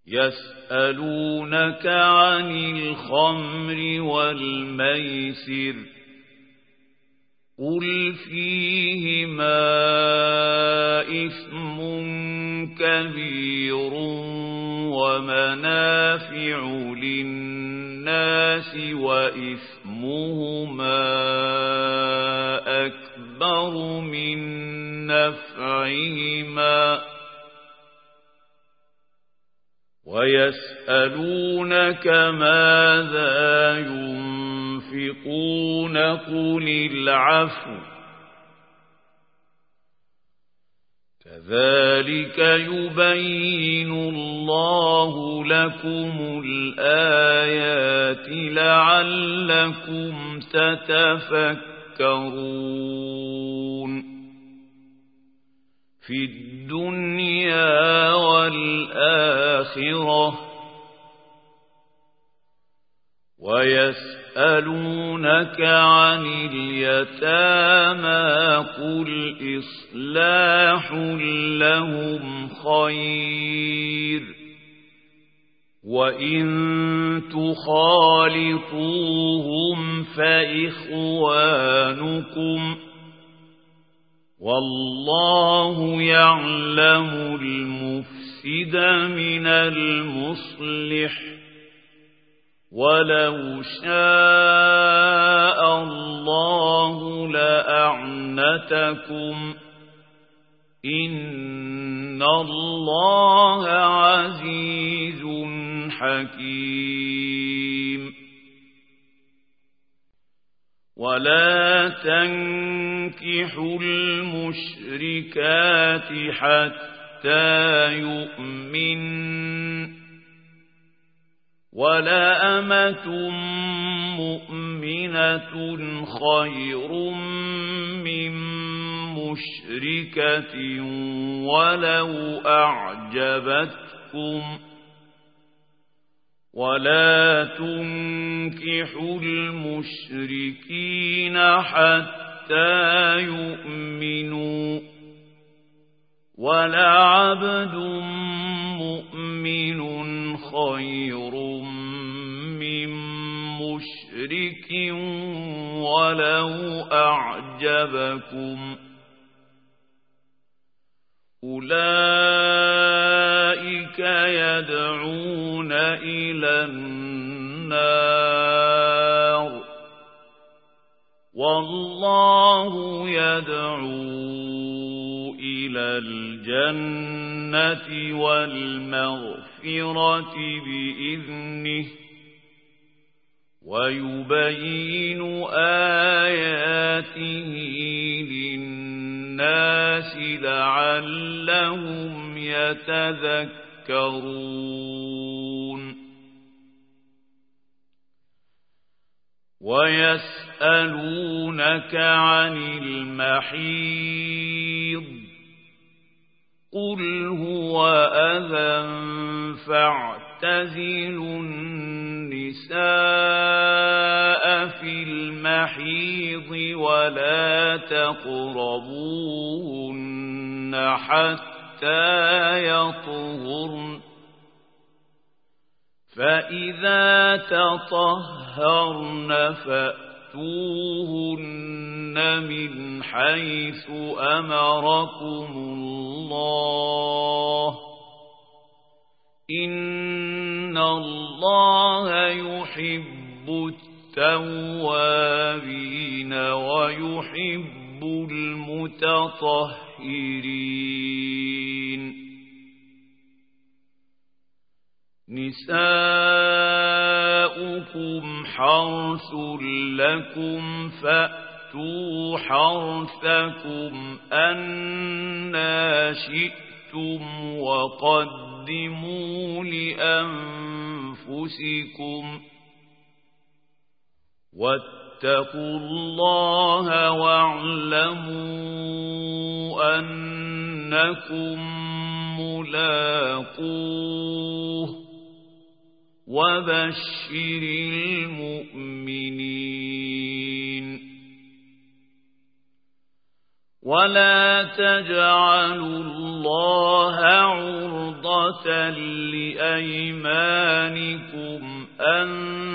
يسألونك عن الخمر والميسر قل فيهما إثم كبير ومنافع للناس وإثمهما أكبر من نفعهما ويسألونك ماذا ينفقون قل العفو كذلك يبين الله لكم الآيات لعلكم تتفكرون في الدنيا والآخرة ويسألونك عن اليتامى قل إصلاح لهم خير وإن تخالطوهم فإخوانكم والله يعلم المفسد من المصلح ولو شاء الله لأعنتكم إن الله عزيز حكيم ولا تنكحوا المشركات حتى يؤمنن ولا أمة مؤمنة خير من مشركة ولو أعجبتكم ولا تنكحوا المشركين حتى يؤمنوا ولعبد مؤمن خير من مشرك ولو أعجبكم أولئك يدعون إلى النار والله يدعو إلى الجنة والمغفرة بإذنه ويبين آياته للناس لعلهم يتذكرون ويسألونك عن المحيض قل هو أذى فاعتزلوا النساء في المحيض ولا تقربوهن حتى يطهرن فإذا تطهرن فأتوهن من حيث أمركم الله إن الله يحب التوابين ويحب المتطهرين نساؤكم حرث لكم فأتوا حرثكم أنى شئتم وقدموا لأنفسكم واتقوا الله واعلموا أنكم ملاقوه وبشر المؤمنين ولا تجعلوا الله عرضة لأيمانكم أن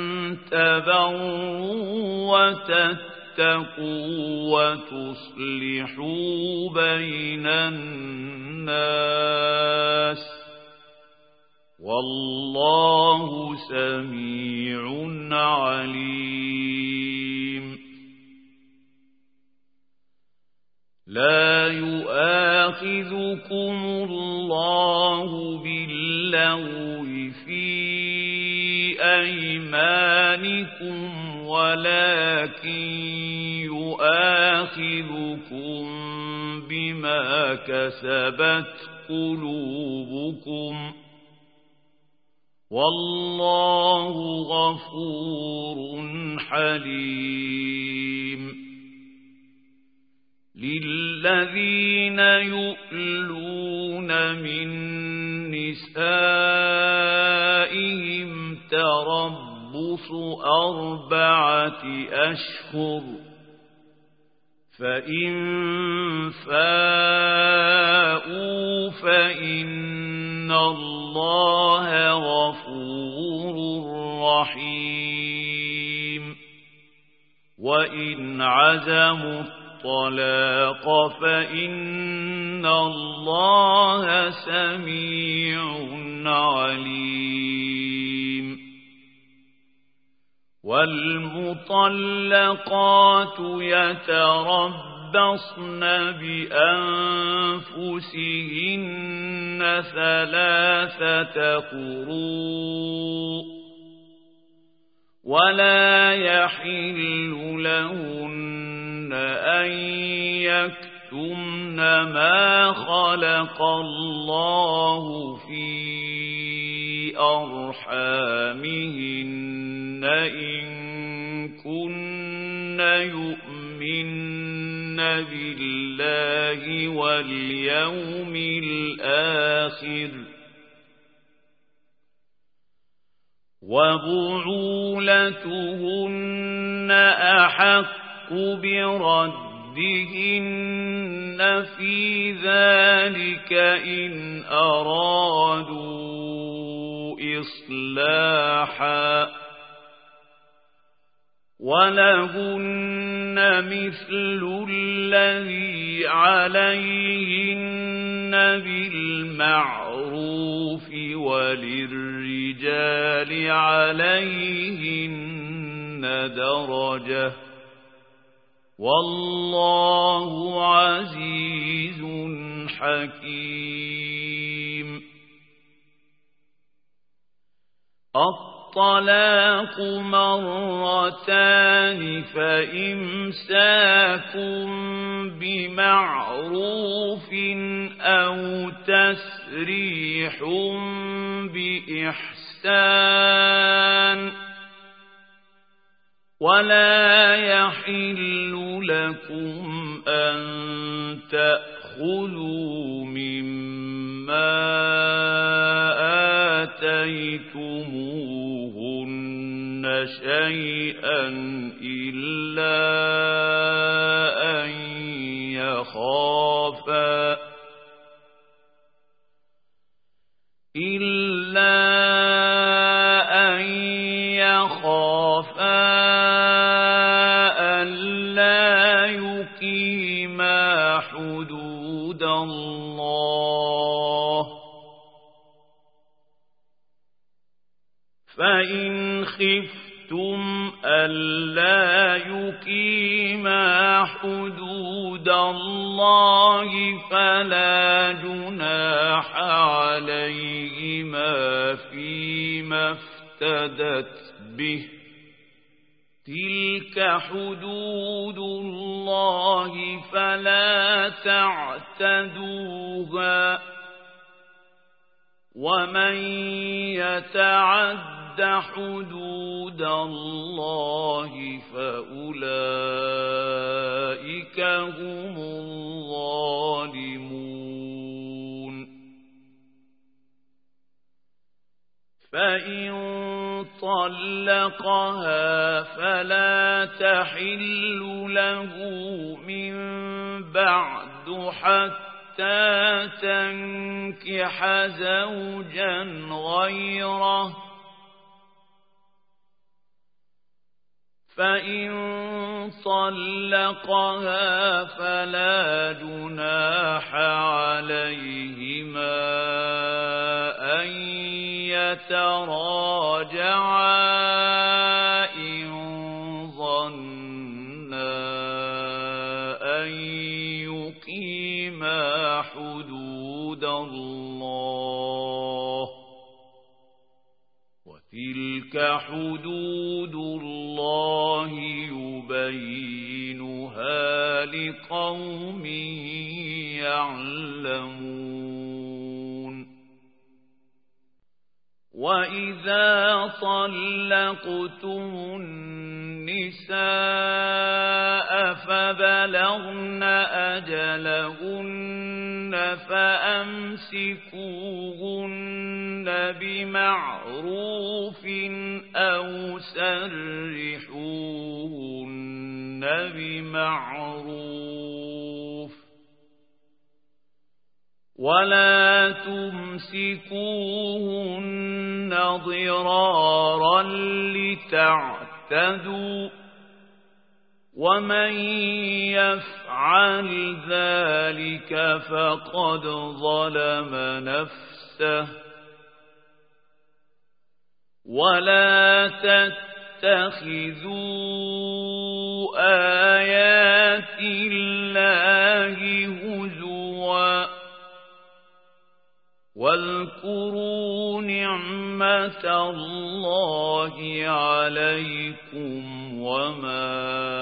تبروا وتتقوا وتصلحوا بين الناس والله سميع عليم. لا يؤاخذكم الله باللغو في أيمانكم ولكن يؤاخذكم بما كسبت قلوبكم والله غفور حليم. للذين يؤلون من نسائهم تربص 4 أشهر فإن فاءوا فإن الله غفور رحيم. وإن عزموا الطلاق فإن الله سميع عليم. والمطلقات يتربصن بأنفسهن 3 قروء ولا يحل لهن أن يكتمن ما خلق الله في أرحامهن إن كن يؤمن بالله واليوم الآخر وبعولتهن أحق بردهن في ذلك إن أرادوا إصلاحا ولهن مثل الذي عليهن بالمعروف وللرجال عليهن درجة والله عزيز حكيم. الطلاق مرتان فإمساك بمعروف أو تسريح بإحسان ولا يحل لكم أن تأخذوا مما آتيتموهن شيئا إلا أن يخافا ألا يقيما حدود الله فإن خفتم ألا يقيما حدود الله فلا جناح عليهما فيما افتدت به تلك حدود الله فلا تعتدوها ومن يتعد حدود الله فأولئك هم الظالمون. فإن طلقها فلا تحل له من بعد حتى تنكح زوجا غيره فإن طلقها فلا جناح عليهما أن يتراجعا إن ظنا أن يقيما حدود الله وتلك حدود الله يبينها لقوم يعلمون وإذا طلقتم النساء فبلغن أجلهن فأمسكوهن بمعروف أو سرحوهن بمعروف ولا تمسكوهن ضرارا لتعتدوا ومن يفعل ذلك فقد ظلم نفسه ولا تتخذوا آيات الله هزوا واذكروا نعمة الله عليكم وما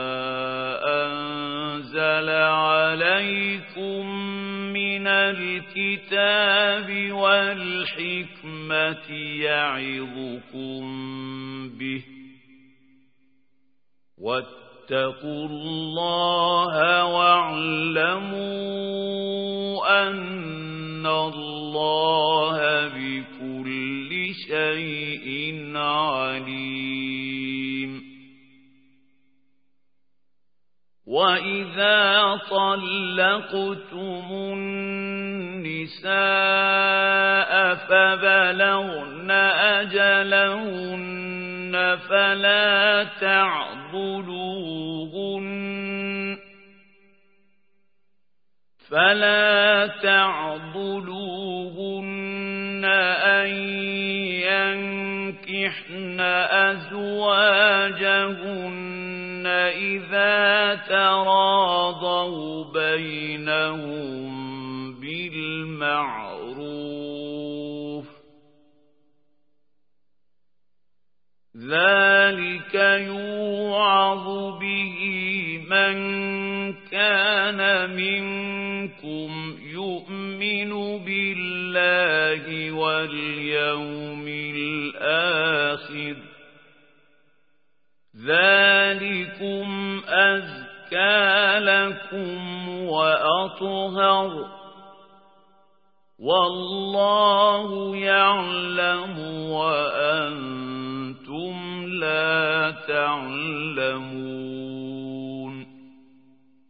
أنزل عليكم من الكتاب والحكمة يعظكم به واتقوا الله واعلموا أن الله بكل شيء عليم وإذا طلقتم النساء فبلغن أجلهن فلا تعضلوهن أن ينكحن أزواجهن إذا تراضوا بينهم بالمعروف ذلك يوعظ به من كان منكم يؤمن بالله واليوم الآخر ذلكم أزكى لكم وأطهر والله يعلم وأنتم لا تعلمون